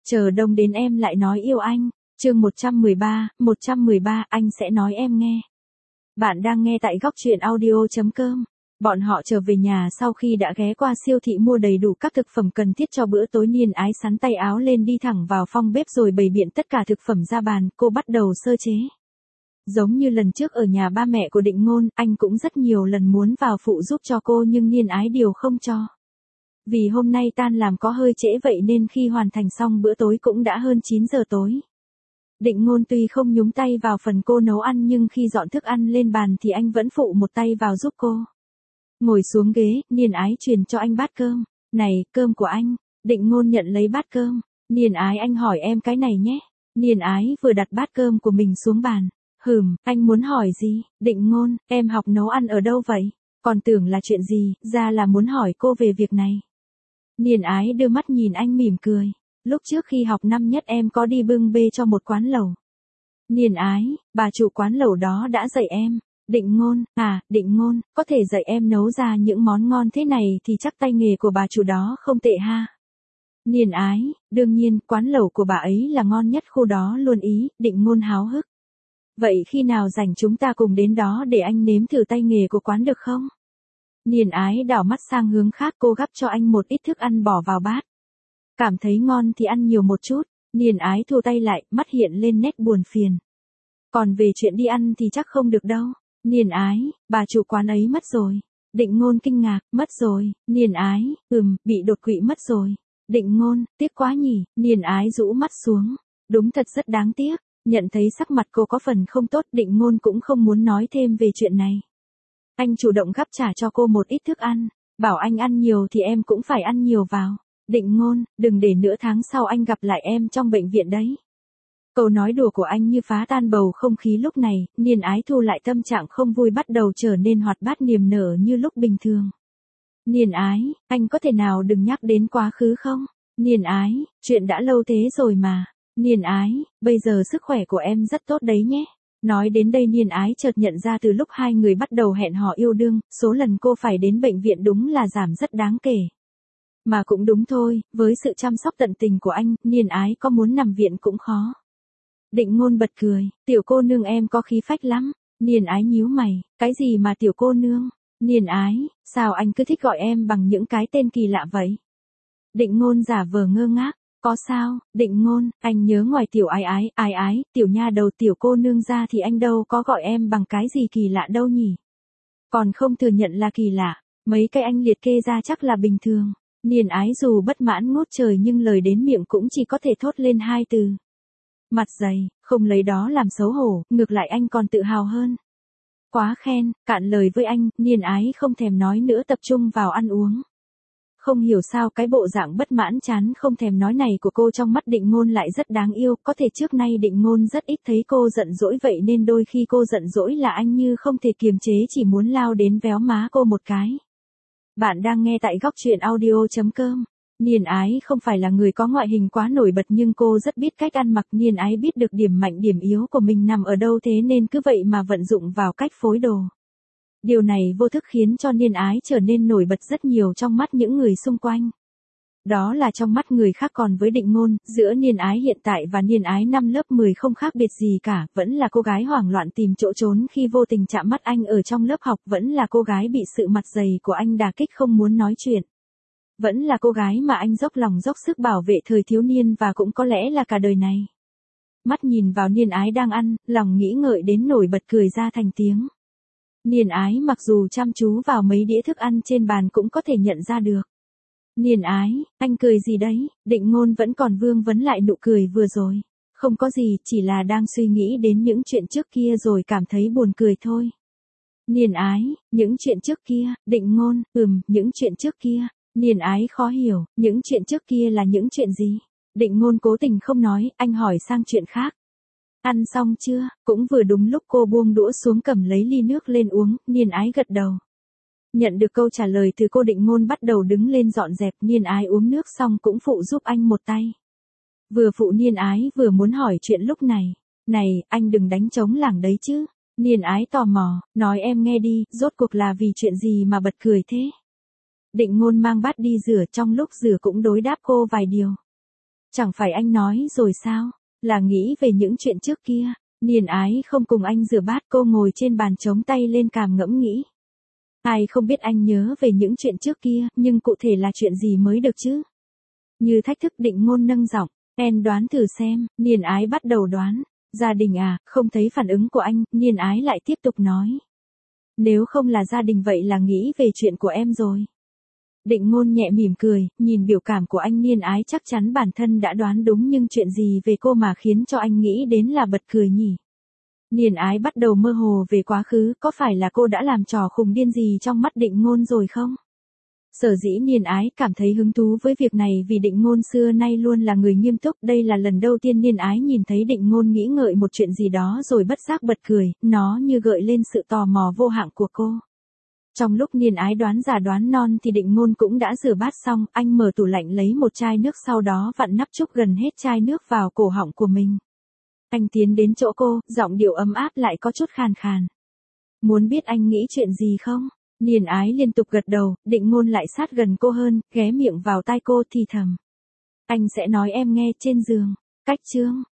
Chờ đông đến em lại nói yêu anh. Chương 113, anh sẽ nói em nghe. Bạn đang nghe tại góc truyện audio.com. Bọn họ trở về nhà sau khi đã ghé qua siêu thị mua đầy đủ các thực phẩm cần thiết cho bữa tối. Niên Ái sắn tay áo lên đi thẳng vào phòng bếp rồi bày biện tất cả thực phẩm ra bàn, cô bắt đầu sơ chế. Giống như lần trước ở nhà ba mẹ của Định Ngôn, anh cũng rất nhiều lần muốn vào phụ giúp cho cô nhưng Niên Ái điều không cho. Vì hôm nay tan làm có hơi trễ vậy nên khi hoàn thành xong bữa tối cũng đã hơn 9 giờ tối. Định Ngôn tuy không nhúng tay vào phần cô nấu ăn nhưng khi dọn thức ăn lên bàn thì anh vẫn phụ một tay vào giúp cô. Ngồi xuống ghế, Niên Ái truyền cho anh bát cơm. Này, cơm của anh. Định Ngôn nhận lấy bát cơm. Niên Ái, anh hỏi em cái này nhé. Niên Ái vừa đặt bát cơm của mình xuống bàn. Anh muốn hỏi gì? Định Ngôn, em học nấu ăn ở đâu vậy? Còn tưởng là chuyện gì, ra là muốn hỏi cô về việc này. Niên Ái đưa mắt nhìn anh mỉm cười. Lúc trước khi học năm nhất em có đi bưng bê cho một quán lẩu. Niên Ái, bà chủ quán lẩu đó đã dạy em. Định Ngôn, Định Ngôn, có thể dạy em nấu ra những món ngon thế này thì chắc tay nghề của bà chủ đó không tệ ha. Niên Ái, đương nhiên, quán lẩu của bà ấy là ngon nhất khu đó luôn ý. Định Ngôn háo hức. Vậy khi nào rảnh chúng ta cùng đến đó để anh nếm thử tay nghề của quán được không? Niên Ái đảo mắt sang hướng khác, cô gắp cho anh một ít thức ăn bỏ vào bát. Cảm thấy ngon thì ăn nhiều một chút. Niên Ái thu tay lại, mắt hiện lên nét buồn phiền. Còn về chuyện đi ăn thì chắc không được đâu. Niên Ái, bà chủ quán ấy mất rồi. Định Ngôn kinh ngạc, mất rồi. Niên Ái, bị đột quỵ mất rồi. Định Ngôn, tiếc quá nhỉ. Niên Ái rũ mắt xuống. Đúng thật rất đáng tiếc. Nhận thấy sắc mặt cô có phần không tốt, Định Ngôn cũng không muốn nói thêm về chuyện này. Anh chủ động gắp trả cho cô một ít thức ăn. Bảo anh ăn nhiều thì em cũng phải ăn nhiều vào. Định Ngôn, đừng để nửa tháng sau anh gặp lại em trong bệnh viện đấy. Câu nói đùa của anh như phá tan bầu không khí lúc này. Niên Ái thu lại tâm trạng không vui, bắt đầu trở nên hoạt bát niềm nở như lúc bình thường. Niên Ái, anh có thể nào đừng nhắc đến quá khứ không? Niên Ái, chuyện đã lâu thế rồi mà. Niên Ái, bây giờ sức khỏe của em rất tốt đấy nhé. Nói đến đây Niên Ái chợt nhận ra từ lúc hai người bắt đầu hẹn hò yêu đương, số lần cô phải đến bệnh viện đúng là giảm rất đáng kể. Mà cũng đúng thôi, với sự chăm sóc tận tình của anh, Niên Ái có muốn nằm viện cũng khó. Định Ngôn bật cười, tiểu cô nương em có khí phách lắm. Niên Ái nhíu mày, cái gì mà tiểu cô nương? Niên Ái, sao anh cứ thích gọi em bằng những cái tên kỳ lạ vậy? Định Ngôn giả vờ ngơ ngác, có sao? Định Ngôn, anh nhớ ngoài tiểu ái, tiểu nha đầu tiểu cô nương ra thì anh đâu có gọi em bằng cái gì kỳ lạ đâu nhỉ? Còn không thừa nhận là kỳ lạ, mấy cái anh liệt kê ra chắc là bình thường. Niên Ái dù bất mãn ngút trời nhưng lời đến miệng cũng chỉ có thể thốt lên hai từ. Mặt dày, không lấy đó làm xấu hổ, ngược lại anh còn tự hào hơn. Quá khen, cạn lời với anh, Niên Ái không thèm nói nữa, tập trung vào ăn uống. Không hiểu sao cái bộ dạng bất mãn chán không thèm nói này của cô trong mắt Định Ngôn lại rất đáng yêu, có thể trước nay Định Ngôn rất ít thấy cô giận dỗi vậy nên đôi khi cô giận dỗi là anh như không thể kiềm chế chỉ muốn lao đến véo má cô một cái. Bạn đang nghe tại góc truyện audio.com. Niên Ái không phải là người có ngoại hình quá nổi bật nhưng cô rất biết cách ăn mặc. Niên Ái biết được điểm mạnh điểm yếu của mình nằm ở đâu thế nên cứ vậy mà vận dụng vào cách phối đồ. Điều này vô thức khiến cho Niên Ái trở nên nổi bật rất nhiều trong mắt những người xung quanh. Đó là trong mắt người khác, còn với Định Ngôn, giữa Niên Ái hiện tại và Niên Ái năm lớp 10 không khác biệt gì cả, vẫn là cô gái hoảng loạn tìm chỗ trốn khi vô tình chạm mắt anh ở trong lớp học, vẫn là cô gái bị sự mặt dày của anh đả kích không muốn nói chuyện. Vẫn là cô gái mà anh dốc lòng dốc sức bảo vệ thời thiếu niên và cũng có lẽ là cả đời này. Mắt nhìn vào Niên Ái đang ăn, lòng nghĩ ngợi đến nổi bật cười ra thành tiếng. Niên Ái mặc dù chăm chú vào mấy đĩa thức ăn trên bàn cũng có thể nhận ra được. Niên Ái, anh cười gì đấy? Định Ngôn vẫn còn vương vấn lại nụ cười vừa rồi. Không có gì, chỉ là đang suy nghĩ đến những chuyện trước kia rồi cảm thấy buồn cười thôi. Niên Ái, những chuyện trước kia. Định Ngôn, những chuyện trước kia. Niên Ái khó hiểu, những chuyện trước kia là những chuyện gì? Định Ngôn cố tình không nói, anh hỏi sang chuyện khác. Ăn xong chưa? Cũng vừa đúng lúc cô buông đũa xuống cầm lấy ly nước lên uống. Niên Ái gật đầu. Nhận được câu trả lời từ cô, Định Ngôn bắt đầu đứng lên dọn dẹp. Niên Ái uống nước xong cũng phụ giúp anh một tay. Vừa phụ Niên Ái vừa muốn hỏi chuyện lúc này. Này, anh đừng đánh trống lảng đấy chứ. Niên Ái tò mò, nói em nghe đi, rốt cuộc là vì chuyện gì mà bật cười thế? Định Ngôn mang bát đi rửa, trong lúc rửa cũng đối đáp cô vài điều. Chẳng phải anh nói rồi sao? Là nghĩ về những chuyện trước kia. Niên ái không cùng anh rửa bát, cô ngồi trên bàn chống tay lên cằm ngẫm nghĩ. Ai không biết anh nhớ về những chuyện trước kia, nhưng cụ thể là chuyện gì mới được chứ? Như thách thức, Định Ngôn nâng giọng, em đoán thử xem. Niên ái bắt đầu đoán. Gia đình à? Không thấy phản ứng của anh, Niên ái lại tiếp tục nói. Nếu không là gia đình vậy là nghĩ về chuyện của em rồi. Định Ngôn nhẹ mỉm cười, nhìn biểu cảm của anh. Niên ái chắc chắn bản thân đã đoán đúng, nhưng chuyện gì về cô mà khiến cho anh nghĩ đến là bật cười nhỉ? Niên ái bắt đầu mơ hồ về quá khứ, có phải là cô đã làm trò khùng điên gì trong mắt Định Ngôn rồi không? Sở dĩ Niên ái cảm thấy hứng thú với việc này vì Định Ngôn xưa nay luôn là người nghiêm túc. Đây là lần đầu tiên Niên ái nhìn thấy Định Ngôn nghĩ ngợi một chuyện gì đó rồi bất giác bật cười, nó như gợi lên sự tò mò vô hạn của cô. Trong lúc Niên ái đoán già đoán non thì Định Ngôn cũng đã rửa bát xong, anh mở tủ lạnh lấy một chai nước, sau đó vặn nắp trúc gần hết chai nước vào cổ họng của mình. Anh tiến đến chỗ cô, giọng điệu ấm áp lại có chút khàn khàn. Muốn biết anh nghĩ chuyện gì không? Niên ái liên tục gật đầu, Định Ngôn lại sát gần cô hơn, ghé miệng vào tai cô thì thầm. Anh sẽ nói em nghe. Trên giường, cách chương.